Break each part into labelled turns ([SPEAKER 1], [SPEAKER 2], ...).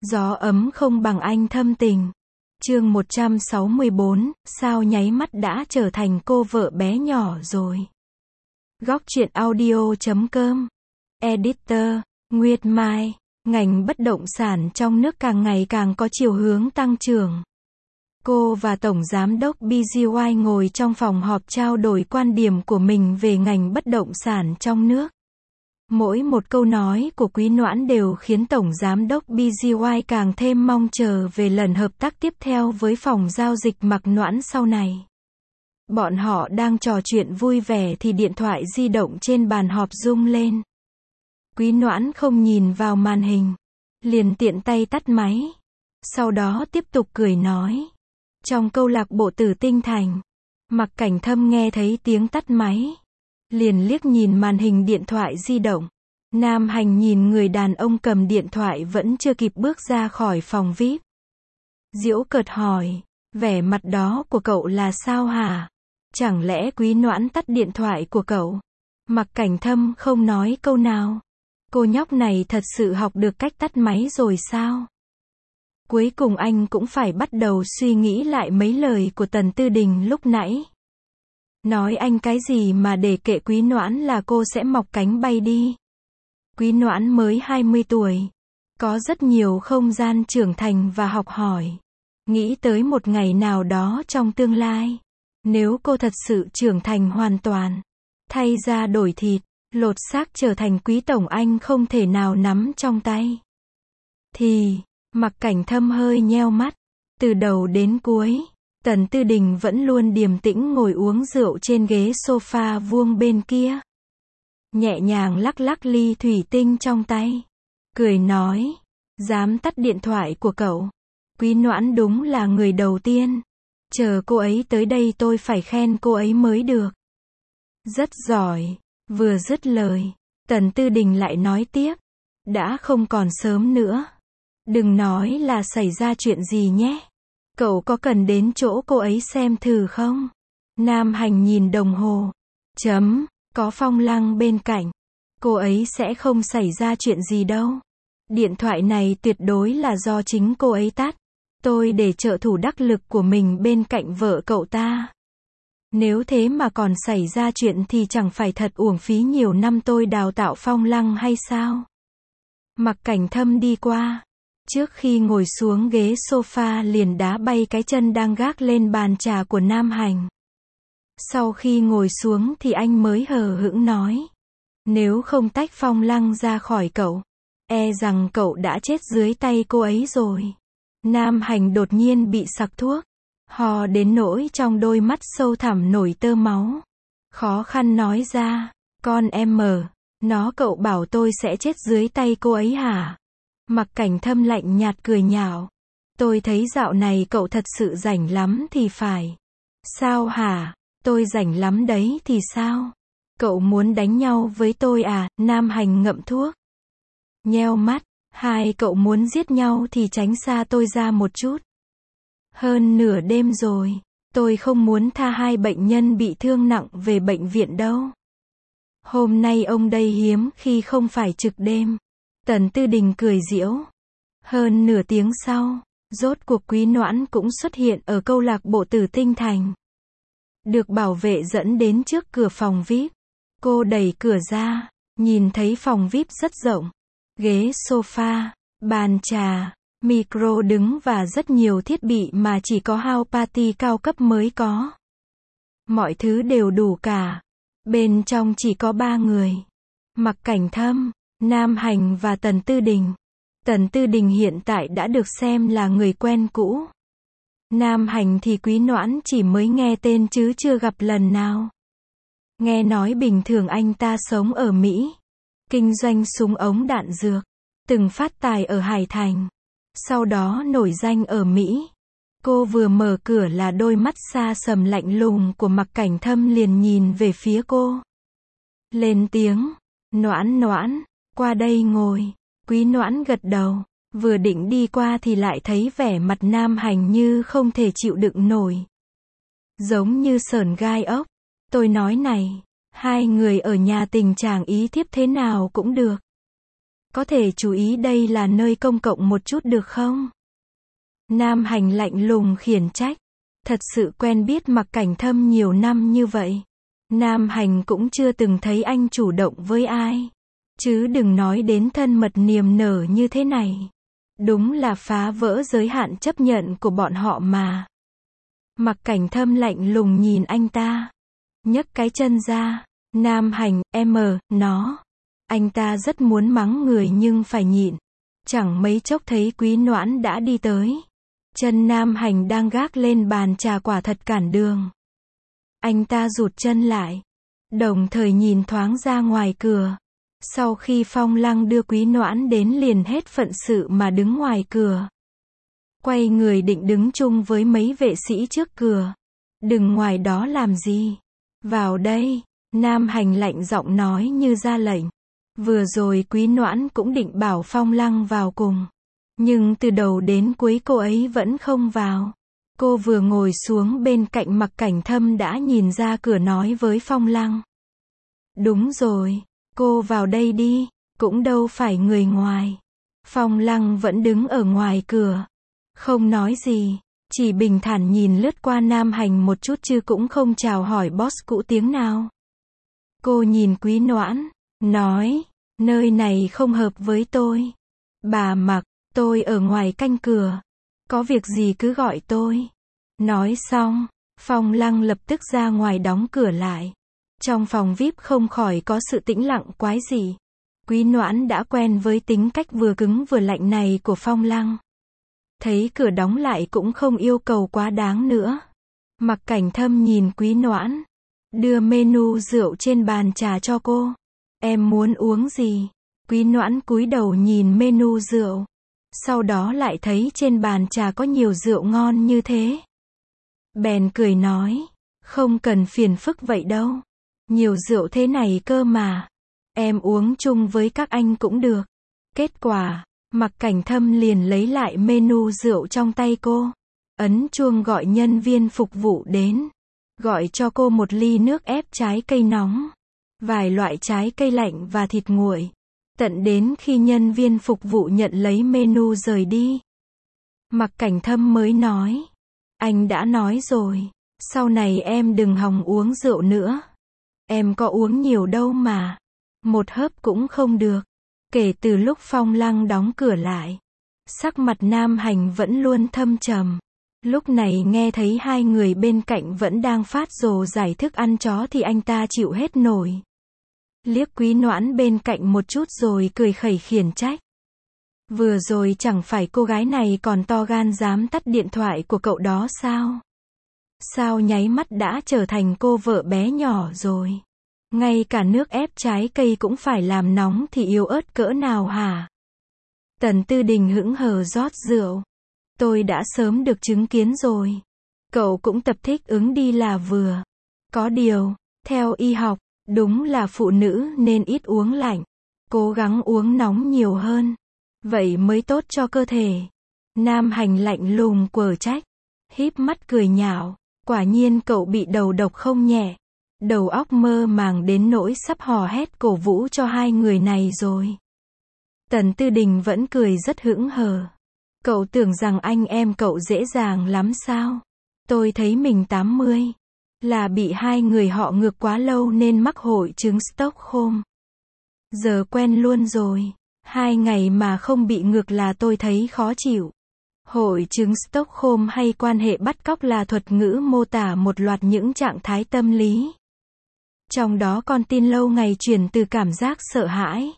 [SPEAKER 1] Gió ấm không bằng anh thâm tình. Chương 164, sao nháy mắt đã trở thành cô vợ bé nhỏ rồi. Góc truyện audio.com. Editor, Nguyệt Mai. Ngành bất động sản trong nước càng ngày càng có chiều hướng tăng trưởng. Cô và Tổng Giám đốc BGY ngồi trong phòng họp trao đổi quan điểm của mình về ngành bất động sản trong nước. Mỗi một câu nói của Quý Noãn đều khiến Tổng Giám đốc BGY càng thêm mong chờ về lần hợp tác tiếp theo với phòng giao dịch Mạc Noãn sau này. Bọn họ đang trò chuyện vui vẻ thì điện thoại di động trên bàn họp rung lên. Quý Noãn không nhìn vào màn hình, liền tiện tay tắt máy. Sau đó tiếp tục cười nói. Trong câu lạc bộ Tử Tinh Thành, Mạc Cảnh Thâm nghe thấy tiếng tắt máy, liền liếc nhìn màn hình điện thoại di động. Nam Hành nhìn người đàn ông cầm điện thoại vẫn chưa kịp bước ra khỏi phòng VIP. Giễu cợt hỏi, vẻ mặt đó của cậu là sao hả? Chẳng lẽ Quý Noãn tắt điện thoại của cậu? Mạc Cảnh Thâm không nói câu nào. Cô nhóc này thật sự học được cách tắt máy rồi sao? Cuối cùng anh cũng phải bắt đầu suy nghĩ lại mấy lời của Tần Tư Đình lúc nãy. Nói anh cái gì mà để kệ Quý Noãn là cô sẽ mọc cánh bay đi. Quý Noãn mới 20 tuổi. Có rất nhiều không gian trưởng thành và học hỏi. Nghĩ tới một ngày nào đó trong tương lai. Nếu cô thật sự trưởng thành hoàn toàn. Thay da đổi thịt, lột xác trở thành Quý Tổng anh không thể nào nắm trong tay. Thì, Mạc Cảnh Thâm hơi nheo mắt. Từ đầu đến cuối, Tần Tư Đình vẫn luôn điềm tĩnh ngồi uống rượu trên ghế sofa vuông bên kia. Nhẹ nhàng lắc lắc ly thủy tinh trong tay. Cười nói, dám tắt điện thoại của cậu. Quý Noãn đúng là người đầu tiên. Chờ cô ấy tới đây tôi phải khen cô ấy mới được. Rất giỏi. Vừa dứt lời, Tần Tư Đình lại nói tiếp. Đã không còn sớm nữa. Đừng nói là xảy ra chuyện gì nhé. Cậu có cần đến chỗ cô ấy xem thử không? Nam Hành nhìn đồng hồ. Có Phong Lăng bên cạnh. Cô ấy sẽ không xảy ra chuyện gì đâu. Điện thoại này tuyệt đối là do chính cô ấy tắt. Tôi để trợ thủ đắc lực của mình bên cạnh vợ cậu ta. Nếu thế mà còn xảy ra chuyện thì chẳng phải thật uổng phí nhiều năm tôi đào tạo Phong Lăng hay sao? Mạc Cảnh Thâm đi qua. Trước khi ngồi xuống ghế sofa liền đá bay cái chân đang gác lên bàn trà của Nam Hành. Sau khi ngồi xuống thì anh mới hờ hững nói. Nếu không tách Phong Lăng ra khỏi cậu, e rằng cậu đã chết dưới tay cô ấy rồi. Nam Hành đột nhiên bị sặc thuốc. Ho đến nỗi trong đôi mắt sâu thẳm nổi tơ máu. Khó khăn nói ra. Con em nó cậu bảo tôi sẽ chết dưới tay cô ấy hả? Mạc Cảnh Thâm lạnh nhạt cười nhạo. Tôi thấy dạo này cậu thật sự rảnh lắm thì phải. Sao hả? Tôi rảnh lắm đấy thì sao? Cậu muốn đánh nhau với tôi à? Nam Hành ngậm thuốc. Nheo mắt. Hai cậu muốn giết nhau thì tránh xa tôi ra một chút. Hơn nửa đêm rồi. Tôi không muốn tha hai bệnh nhân bị thương nặng về bệnh viện đâu. Hôm nay ông đây hiếm khi không phải trực đêm. Tần Tư Đình cười giễu. Hơn nửa tiếng sau, rốt cuộc Quý Noãn cũng xuất hiện ở câu lạc bộ Tử Tinh Thành. Được bảo vệ dẫn đến trước cửa phòng VIP. Cô đẩy cửa ra, nhìn thấy phòng VIP rất rộng. Ghế sofa, bàn trà, micro đứng và rất nhiều thiết bị mà chỉ có house party cao cấp mới có. Mọi thứ đều đủ cả. Bên trong chỉ có 3 người. Mạc Cảnh Thâm, Nam Hành và Tần Tư Đình. Tần Tư Đình hiện tại đã được xem là người quen cũ. Nam Hành thì Quý Noãn chỉ mới nghe tên chứ chưa gặp lần nào. Nghe nói bình thường anh ta sống ở Mỹ. Kinh doanh súng ống đạn dược. Từng phát tài ở Hải Thành. Sau đó nổi danh ở Mỹ. Cô vừa mở cửa là đôi mắt xa sầm lạnh lùng của Mạc Cảnh Thâm liền nhìn về phía cô. Lên tiếng. Noãn Noãn, qua đây ngồi. Quý Noãn gật đầu. Vừa định đi qua thì lại thấy vẻ mặt Nam Hành như không thể chịu đựng nổi. Giống như sởn gai ốc. Tôi nói này, hai người ở nhà tình chàng ý thiếp thế nào cũng được. Có thể chú ý đây là nơi công cộng một chút được không? Nam Hành lạnh lùng khiển trách. Thật sự quen biết Mặc Cảnh Thâm nhiều năm như vậy. Nam Hành cũng chưa từng thấy anh chủ động với ai. Chứ đừng nói đến thân mật niềm nở như thế này. Đúng là phá vỡ giới hạn chấp nhận của bọn họ mà. Mặc Cảnh Thâm lạnh lùng nhìn anh ta. Nhấc cái chân ra. Nam Hành, nó. Anh ta rất muốn mắng người nhưng phải nhịn. Chẳng mấy chốc thấy Quý Noãn đã đi tới. Chân Nam Hành đang gác lên bàn trà quả thật cản đường. Anh ta rụt chân lại. Đồng thời nhìn thoáng ra ngoài cửa. Sau khi Phong Lăng đưa Quý Noãn đến liền hết phận sự mà đứng ngoài cửa. Quay người định đứng chung với mấy vệ sĩ trước cửa. Đừng ngoài đó làm gì. Vào đây, Nam Hành lạnh giọng nói như ra lệnh. Vừa rồi Quý Noãn cũng định bảo Phong Lăng vào cùng. Nhưng từ đầu đến cuối cô ấy vẫn không vào. Cô vừa ngồi xuống bên cạnh Mặc Cảnh Thâm đã nhìn ra cửa nói với Phong Lăng. Đúng rồi, cô vào đây đi, cũng đâu phải người ngoài. Phong Lăng vẫn đứng ở ngoài cửa. Không nói gì, chỉ bình thản nhìn lướt qua Nam Hành một chút chứ cũng không chào hỏi boss cũ tiếng nào. Cô nhìn Quý Noãn, nói, nơi này không hợp với tôi. Bà Mặc, tôi ở ngoài canh cửa. Có việc gì cứ gọi tôi. Nói xong, Phong Lăng lập tức ra ngoài đóng cửa lại. Trong phòng VIP không khỏi có sự tĩnh lặng quái dị. Quý Noãn đã quen với tính cách vừa cứng vừa lạnh này của Phong Lăng. Thấy cửa đóng lại cũng không yêu cầu quá đáng nữa. Mặc Cảnh Thâm nhìn Quý Noãn. Đưa menu rượu trên bàn trà cho cô. Em muốn uống gì? Quý Noãn cúi đầu nhìn menu rượu. Sau đó lại thấy trên bàn trà có nhiều rượu ngon như thế. Bèn cười nói. Không cần phiền phức vậy đâu. Nhiều rượu thế này cơ mà. Em uống chung với các anh cũng được. Kết quả, Mặc Cảnh Thâm liền lấy lại menu rượu trong tay cô. Ấn chuông gọi nhân viên phục vụ đến. Gọi cho cô một ly nước ép trái cây nóng. Vài loại trái cây lạnh và thịt nguội. Tận đến khi nhân viên phục vụ nhận lấy menu rời đi. Mặc Cảnh Thâm mới nói. Anh đã nói rồi. Sau này em đừng hòng uống rượu nữa. Em có uống nhiều đâu mà. Một hớp cũng không được. Kể từ lúc Phong Lăng đóng cửa lại. Sắc mặt Nam Hành vẫn luôn thâm trầm. Lúc này nghe thấy hai người bên cạnh vẫn đang phát rồ giải thức ăn chó thì anh ta chịu hết nổi. Liếc Quý Noãn bên cạnh một chút rồi cười khẩy khiển trách. Vừa rồi chẳng phải cô gái này còn to gan dám tắt điện thoại của cậu đó sao? Sao nháy mắt đã trở thành cô vợ bé nhỏ rồi? Ngay cả nước ép trái cây cũng phải làm nóng thì yếu ớt cỡ nào hả? Tần Tư Đình hững hờ rót rượu. Tôi đã sớm được chứng kiến rồi. Cậu cũng tập thích ứng đi là vừa. Có điều, theo y học, đúng là phụ nữ nên ít uống lạnh. Cố gắng uống nóng nhiều hơn. Vậy mới tốt cho cơ thể. Nam Hành lạnh lùng quở trách. Híp mắt cười nhạo. Quả nhiên cậu bị đầu độc không nhẹ. Đầu óc mơ màng đến nỗi sắp hò hét cổ vũ cho hai người này rồi. Tần Tư Đình vẫn cười rất hững hờ. Cậu tưởng rằng anh em cậu dễ dàng lắm sao? Tôi thấy mình 80. Là bị hai người họ ngược quá lâu nên mắc hội chứng Stockholm. Giờ quen luôn rồi. 2 ngày mà không bị ngược là tôi thấy khó chịu. Hội chứng Stockholm hay quan hệ bắt cóc là thuật ngữ mô tả một loạt những trạng thái tâm lý. Trong đó con tin lâu ngày chuyển từ cảm giác sợ hãi,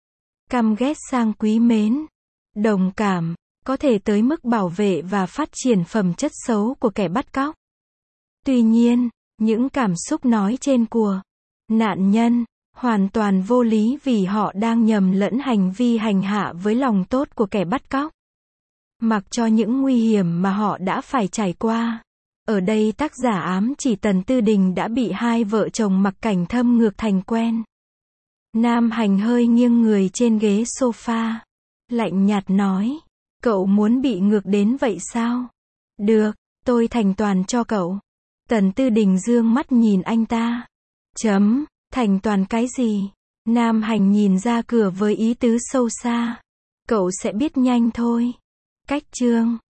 [SPEAKER 1] căm ghét sang quý mến, đồng cảm, có thể tới mức bảo vệ và phát triển phẩm chất xấu của kẻ bắt cóc. Tuy nhiên, những cảm xúc nói trên của nạn nhân hoàn toàn vô lý vì họ đang nhầm lẫn hành vi hành hạ với lòng tốt của kẻ bắt cóc. Mặc cho những nguy hiểm mà họ đã phải trải qua. Ở đây tác giả ám chỉ Tần Tư Đình đã bị hai vợ chồng Mặc Cảnh Thâm ngược thành quen. Nam Hành hơi nghiêng người trên ghế sofa. Lạnh nhạt nói. Cậu muốn bị ngược đến vậy sao? Được, tôi thành toàn cho cậu. Tần Tư Đình dương mắt nhìn anh ta. Thành toàn cái gì? Nam Hành nhìn ra cửa với ý tứ sâu xa. Cậu sẽ biết nhanh thôi. Cách chương